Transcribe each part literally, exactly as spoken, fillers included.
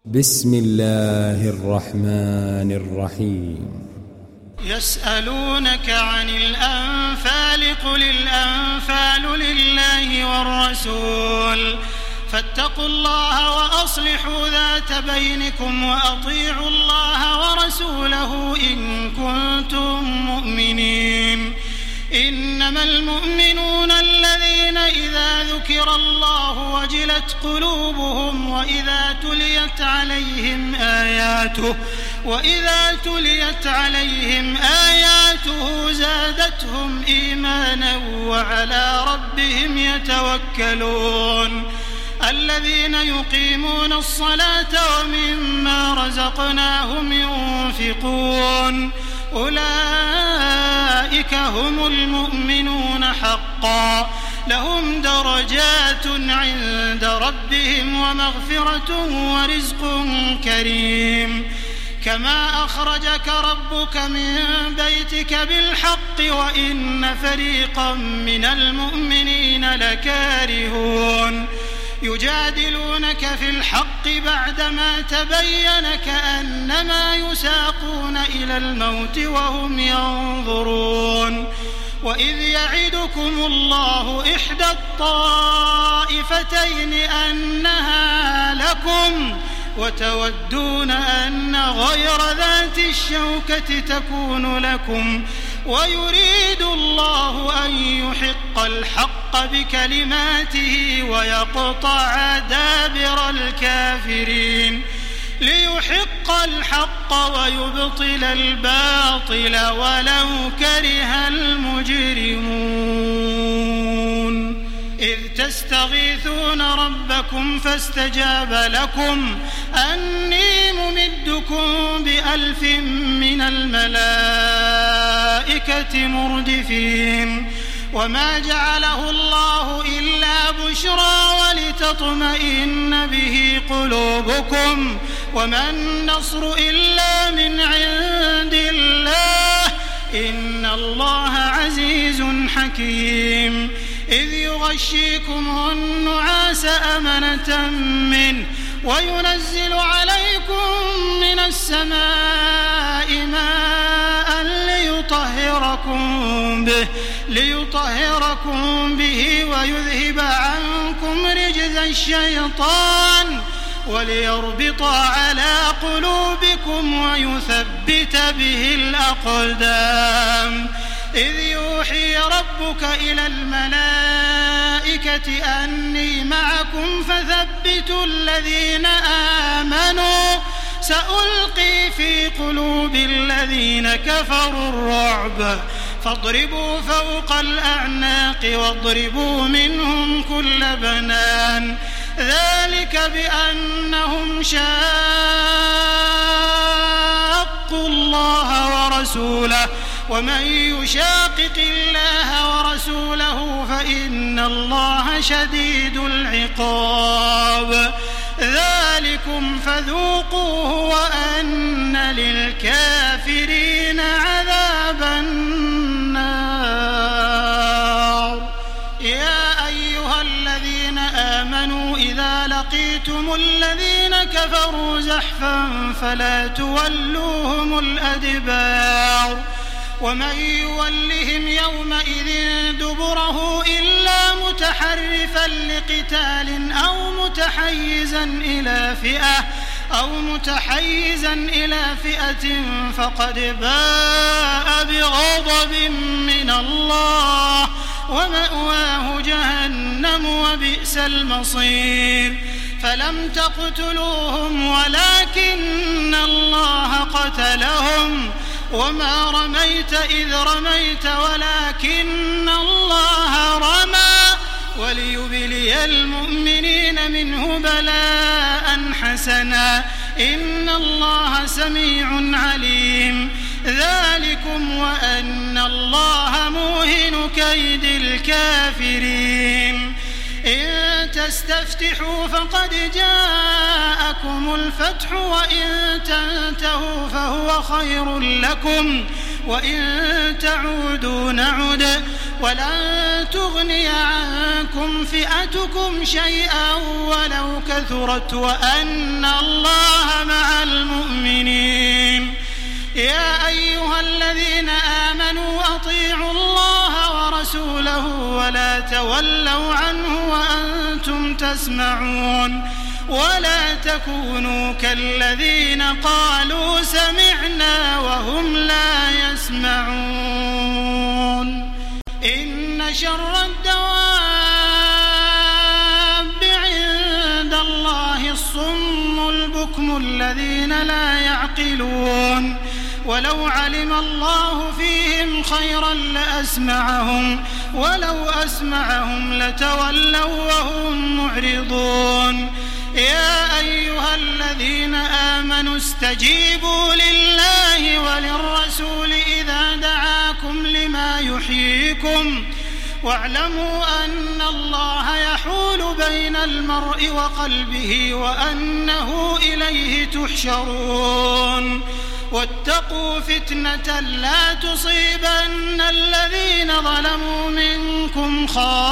بسم الله الرحمن الرحيم. يسألونك عن الأنفال قل الأنفال لله والرسول فاتقوا الله وأصلحوا ذات بينكم وأطيعوا الله ورسوله إن كنتم مؤمنين. إنما المؤمنون الذين إذا ذكر الله وجلت قلوبهم وإذا تليت عليهم آياته وإذا تليت عليهم آياته زادتهم إيمانا وعلى ربهم يتوكلون. الذين يقيمون الصلاة ومما رزقناهم ينفقون أولئك هم المؤمنون حقا لهم درجات عند ربهم ومغفرة ورزق كريم. كما أخرجك ربك من بيتك بالحق وإن فريقا من المؤمنين لكارهون يجادلونك في الحق بعدما تبين كأنما يساقون إلى الموت وهم ينظرون. وإذ يعدكم الله إحدى الطائفتين أنها لكم وتودون أن غير ذات الشوكة تكون لكم ويريد الله أن يحق الحق بكلماته ويقطع دابر الكافرين ليحق الحق ويبطل الباطل ولو كره المجرمون. إذ تستغيثون ربكم فاستجاب لكم أني ممدكم بألف من الملائكة مردفين. وما جعله الله إلا بشرى ولتطمئن به قلوبكم وما النصر إلا من عند الله إن الله عزيز حكيم. إذ يغشيكم النعاس أمنة منه وينزل عليكم من السماء ماء ليطهركم به ليطهركم به ويذهب عنكم رجز الشيطان وليربط على قلوبكم ويثبت به الأقدام. إذ يوحي ربك إلى الملائكة أني معكم فثبتوا الذين آمنوا سألقي في قلوب الذين كفروا الرعب فاضربوا فوق الأعناق واضربوا منهم كل بنان ذلك بأنهم شاقوا الله ورسوله ومن يشاقق الله ورسوله فإن الله شديد العقاب. ذلكم فذوقوه وأن للكافرين عذاب النار. يا أيها الذين آمنوا إذا لقيتم الذين كفروا زحفا فلا تولوهم الأدبار ومن يولهم يومئذ دبره إلا متحرفا لقتال أو متحيزا إلى فئة أو متحيزا إلى فئة فقد باء بغضب من الله ومأواه جهنم وبئس المصير. فلم تقتلوهم ولكن الله قتلهم وما رميت إذ رميت ولكن الله رمى وليبلي المؤمنين منه بلاء حسنا إن الله سميع عليم. ذلكم وأن الله موهن كيد الكافرين. إن تستفتحوا فقد جاءكم الفتح وإن تنتهوا فهو خير لكم وإن تعودوا نعد ولن تغني عنكم فئتكم شيئا ولو كثرت وأن الله ولا تولوا عنه وأنتم تسمعون ولا تكونوا كالذين قالوا سمعنا وهم لا يسمعون إن شر الدواب عند الله الصم البكم الذين لا يعقلون ولو علم الله فيهم خيرا لأسمعهم ولو أسمعهم لتولوا وهم معرضون يا أيها الذين آمنوا استجيبوا لله وللرسول إذا دعاكم لما يحييكم واعلموا أن الله يحول بين المرء وقلبه وأنه إليه تحشرون واتقوا فتنة لا تصيبن الذين ظلموا منكم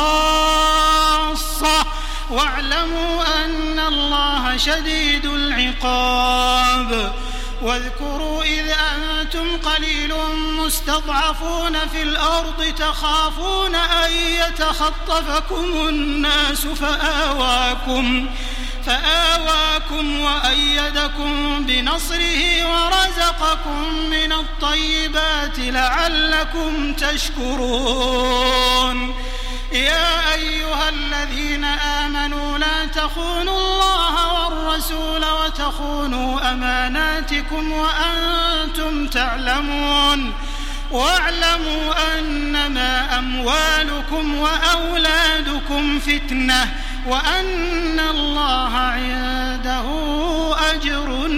خاصة واعلموا أن الله شديد العقاب واذكروا إذ أنتم قليل مستضعفون في الأرض تخافون أن يتخطفكم الناس فآواكم فآواكم وأيدكم بنصره ورزقكم من الطيبات لعلكم تشكرون يا أيها الذين آمنوا لا تخونوا الله والرسول وتخونوا أماناتكم وأنتم تعلمون واعلموا أنما أموالكم وأولادكم فتنة وأن الله عنده أجر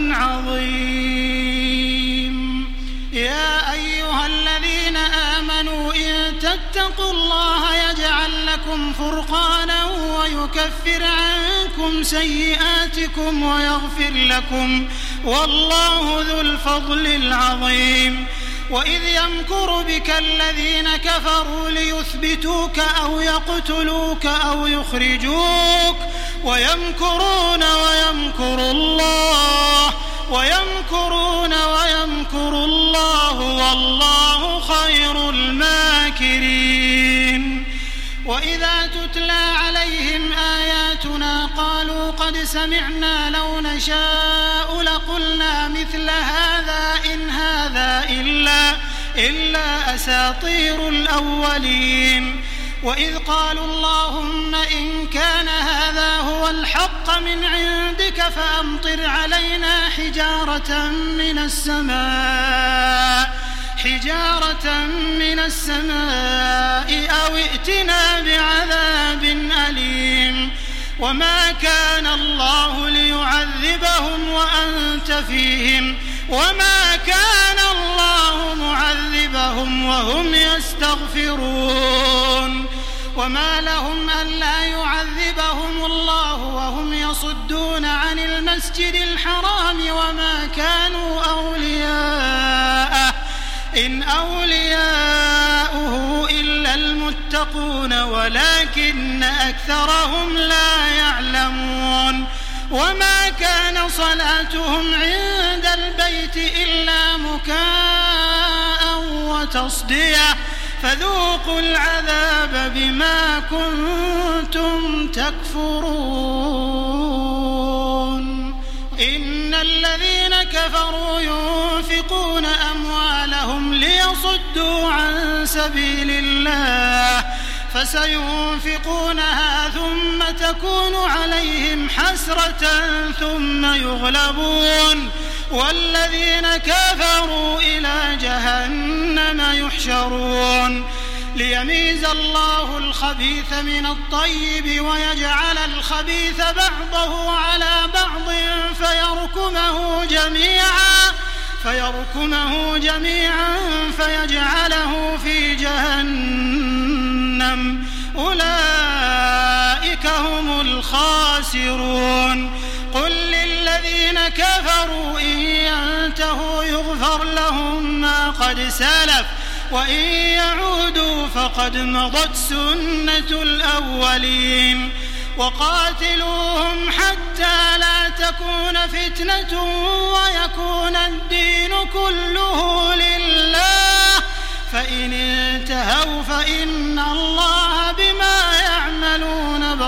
عظيم يا أيها الذين آمنوا إن تتقوا الله يجعل لكم فرقانا ويكفر عنكم سيئاتكم ويغفر لكم والله ذو الفضل العظيم وإذ يمكر بك الذين كفروا ليثبتوك أو يقتلوك أو يخرجوك ويمكرون ويمكر الله ويمكرون ويمكر الله والله خير الماكرين وإذا تتلى عليهم آياتنا قالوا قد سمعنا لو نشاء لقلنا مثل هذا إن هذا إلا, إلا أساطير الأولين وإذ قالوا اللهم إن كان هذا هو الحق من عندك فأمطر علينا حجارة من السماء حجارة من السماء أو ائتنا بعذاب أليم وما كان الله ليعذبهم وأنت فيهم وما كان الله معذبهم وهم يستغفرون وما لهم ألا يعذبهم الله وهم يصدون عن المسجد الحرام وما كانوا أولياءه إن أولياؤه إلا المتقون ولكن أكثرهم لا يعلمون وما كان صلاتهم عند البيت إلا مكاء وتصدية فذوقوا العذاب بما كنتم تكفرون إن الذين كفروا ينفقون أموالهم ليصدوا عن سبيل الله فسينفقونها ثم تكون عليهم حسرة ثم يغلبون والذين كفروا إلى جهنم يحشرون ليميز الله الخبيث من الطيب ويجعل الخبيث بعضه على بعض فيركمه جميعا فيركمه جميعا فيجعله في جهنم أولئك هم الخاسرون قل للذين كفروا إن ينتهوا يغفر لهم ما قد سلف وإن يعودوا فقد مضت سنة الأولين وقاتلوهم حتى لا تكون فتنة ويكون الدين كله لله فإن انتهوا فإن الله بما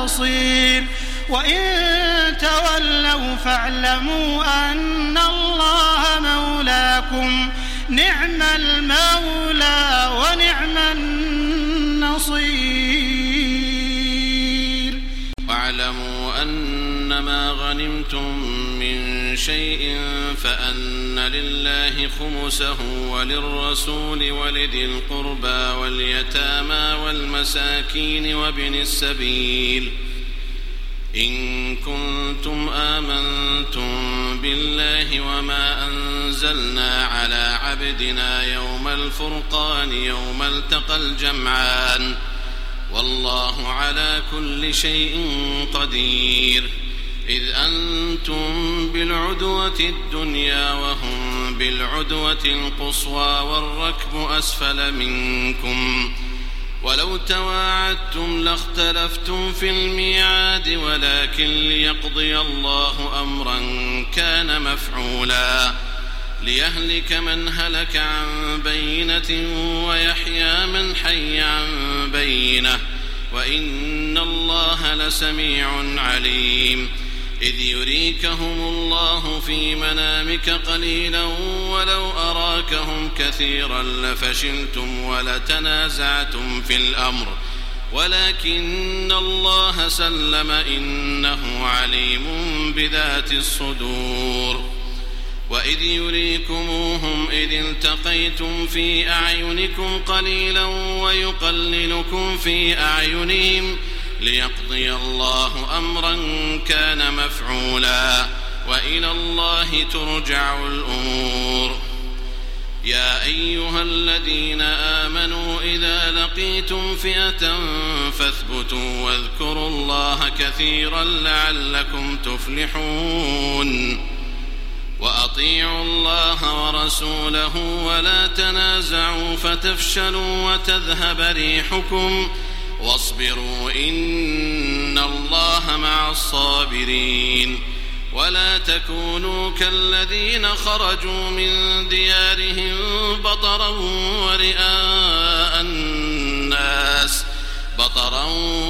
بصير وإن تولوا فاعلموا أن الله مولاكم نعم المولى ونعم النصير. واعلموا أنما غنمتم من شيء فأن لله خمسه وللرسول ولذي القربى واليتامى والمساكين وابن السبيل إن كنتم آمنتم بالله وما أنزلنا على عبدنا يوم الفرقان يوم التقى الجمعان والله على كل شيء قدير. إذ أنتم بالعدوة الدنيا وهم بالعدوة القصوى والركب أسفل منكم ولو تواعدتم لاختلفتم في الميعاد ولكن ليقضي الله أمرا كان مفعولا ليهلك من هلك عن بينة ويحيى من حي عن بينة وإن الله لسميع عليم. إذ يريكهم الله في منامك قليلا ولو أراكهم كثيرا لفشلتم ولتنازعتم في الأمر ولكن الله سلم إنه عليم بذات الصدور. وإذ يريكموهم إذ التقيتم في أعينكم قليلا ويقللكم في أعينهم ليقضي الله أمرا كان مفعولا وإلى الله ترجع الأمور. يا أيها الذين آمنوا إذا لقيتم فئة فاثبتوا واذكروا الله كثيرا لعلكم تفلحون. وأطيعوا الله ورسوله ولا تنازعوا فتفشلوا وتذهب ريحكم واصبروا إن الله مع الصابرين. ولا تكونوا كالذين خرجوا من ديارهم بطرا ورئاء الناس بطرا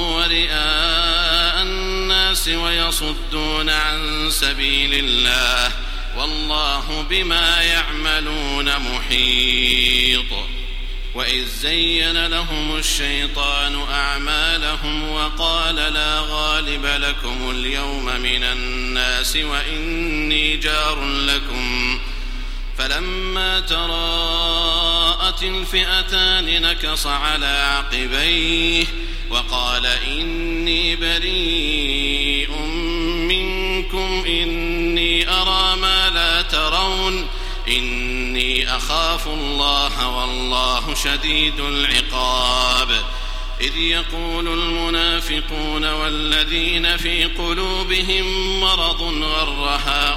ورئاء الناس ويصدون عن سبيل الله والله بما يعملون محيط. وإذ زين لهم الشيطان أعمالهم وقال لا غالب لكم اليوم من الناس وإني جار لكم فلما تراءت الفئتان نكص على عقبيه وقال إني بريء منكم إني أرى ما لا ترون إني أخاف الله والله شديد العقاب. إذ يقول المنافقون والذين في قلوبهم مرض غر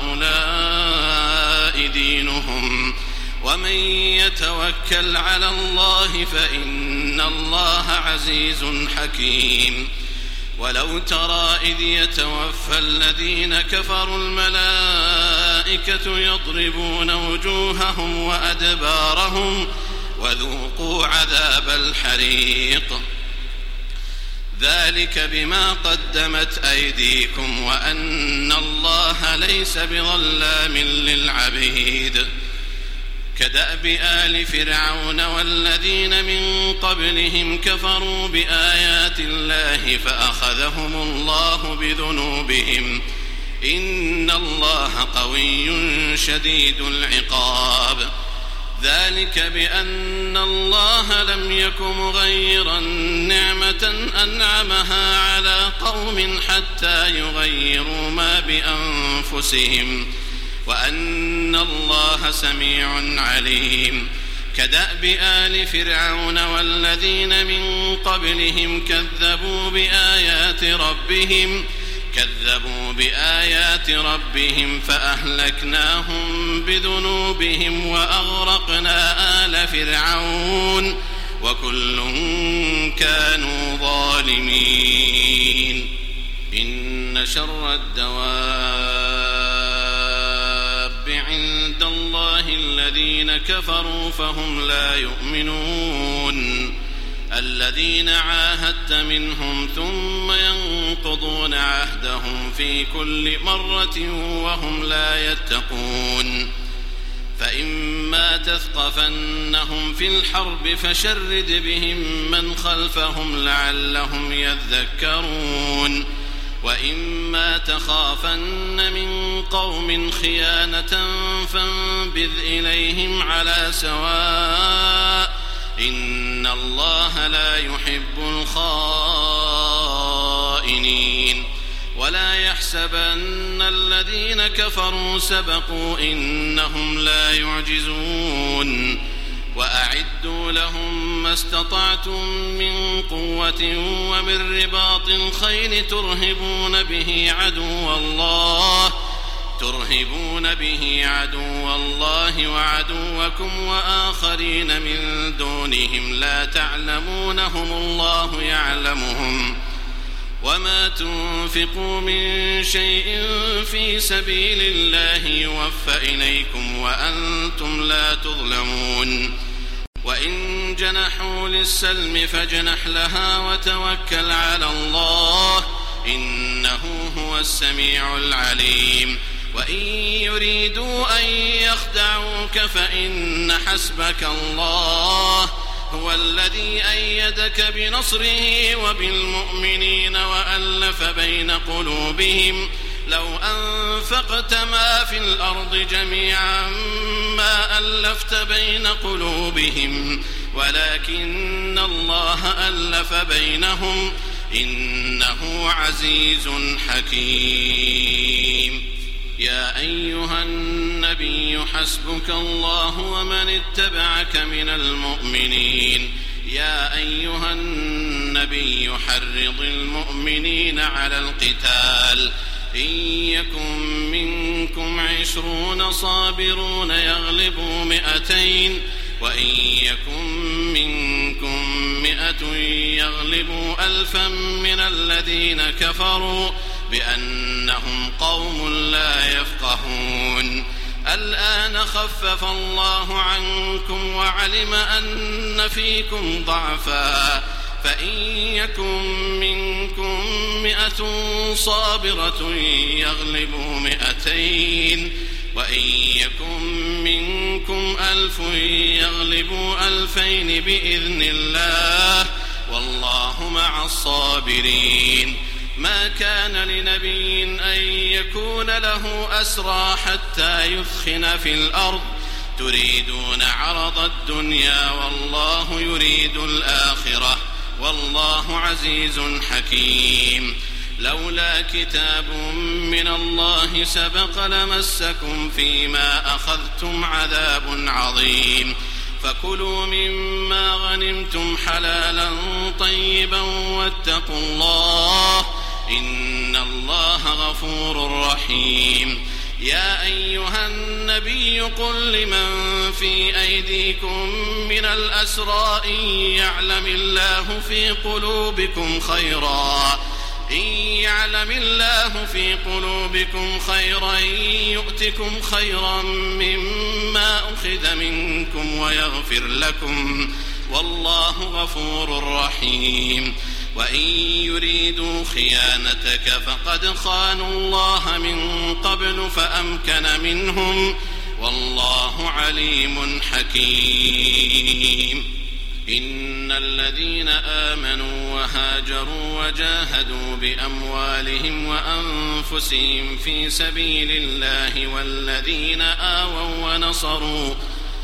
هؤلاء دينهم ومن يتوكل على الله فإن الله عزيز حكيم. ولو ترى إذ يتوفى الذين كفروا الملائكة يضربون وجوههم وأدبارهم وذوقوا عذاب الحريق ذلك بما قدمت أيديكم وأن الله ليس بظلام للعبيد. كدأب آل فرعون والذين من قبلهم كفروا بآيات الله فأخذهم الله بذنوبهم إن الله قوي شديد العقاب. ذلك بأن الله لم يك مغيرا نعمة أنعمها على قوم حتى يغيروا ما بأنفسهم وأن الله سميع عليم. كدأب آل فرعون والذين من قبلهم كذبوا بآيات ربهم كذبوا بآيات ربهم فأهلكناهم بذنوبهم وأغرقنا آل فرعون وكل كانوا ظالمين. إن شر الدواب عند الله الذين كفروا فهم لا يؤمنون الذين عاهدت منهم ثم ينقضون عهدهم في كل مرة وهم لا يتقون فإما تثقفنهم في الحرب فشرد بهم من خلفهم لعلهم يذكرون وإما تخافن من قوم خيانة فانبذ إليهم على سواء إن الله لا يحب الخائنين ولا يحسبن الذين كفروا سبقوا إنهم لا يعجزون وأعدوا لهم ما استطعتم من قوة ومن رباط الخيل ترهبون به عدو الله ترهبون به عدو الله وعدوكم وآخرين من دونهم لا تعلمونهم الله يعلمهم وما تنفقوا من شيء في سبيل الله يوفى إليكم وأنتم لا تظلمون وإن جنحوا للسلم فاجنح لها وتوكل على الله إنه هو السميع العليم وإن يريدوا أن يخدعوك فإن حسبك الله هو الذي أيدك بنصره وبالمؤمنين وألف بين قلوبهم لو أنفقت ما في الأرض جميعا ما ألفت بين قلوبهم ولكن الله ألف بينهم إنه عزيز حكيم يا أيها النبي حسبك الله ومن اتبعك من المؤمنين يا أيها النبي حرض المؤمنين على القتال إن يكن منكم عشرون صابرون يغلبوا مئتين وإن يكن منكم مئة يغلبوا ألفا من الذين كفروا بأنهم قوم لا يفقهون الآن خفف الله عنكم وعلم أن فيكم ضعفا فإن يكن منكم مئة صابرة يغلبوا مئتين وإن يكن منكم ألف يغلبوا ألفين بإذن الله والله مع الصابرين ما كان لنبي أن يكون له أسرى حتى يثخن في الأرض تريدون عرض الدنيا والله يريد الآخرة والله عزيز حكيم لولا كتاب من الله سبق لمسكم فيما أخذتم عذاب عظيم فكلوا مما غنمتم حلالا طيبا واتقوا الله إن الله غفور رحيم يا أيها النبي قل لمن في أيديكم من الأسرى إن يعلم الله في قلوبكم خيرا إن يعلم الله في قلوبكم خيرا يؤتكم خيرا مما أخذ منكم ويغفر لكم والله غفور رحيم وإن يريدوا خيانتك فقد خانوا الله من قبل فأمكن منهم والله عليم حكيم إن الذين آمنوا وهاجروا وجاهدوا بأموالهم وأنفسهم في سبيل الله والذين آووا ونصروا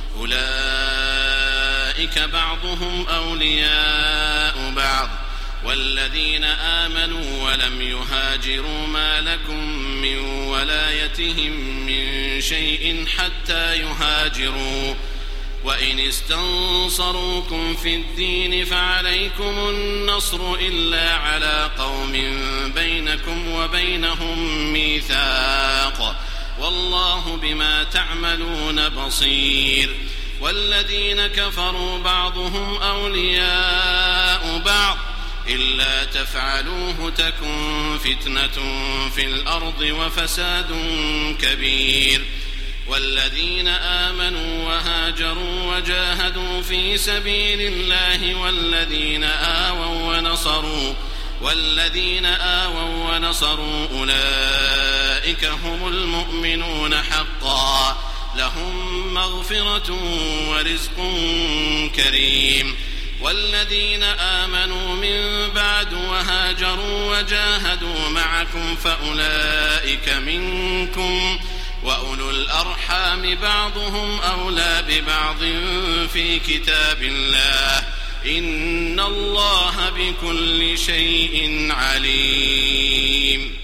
أولئك بعضهم أولياء بعض والذين آمنوا ولم يهاجروا ما لكم من ولايتهم من شيء حتى يهاجروا وإن استنصروكم في الدين فعليكم النصر إلا على قوم بينكم وبينهم ميثاق والله بما تعملون بصير والذين كفروا بعضهم أولياء بعض إلا تفعلوه تكن فتنة في الأرض وفساد كبير والذين آمنوا وهاجروا وجاهدوا في سبيل الله والذين آووا ونصروا والذين آووا ونصروا أولئك هم المؤمنون حقا لهم مغفرة ورزق كريم. والذين آمنوا من بعد وهاجروا وجاهدوا معكم فأولئك منكم وأولو الأرحام بعضهم أولى ببعض في كتاب الله إن الله بكل شيء عليم.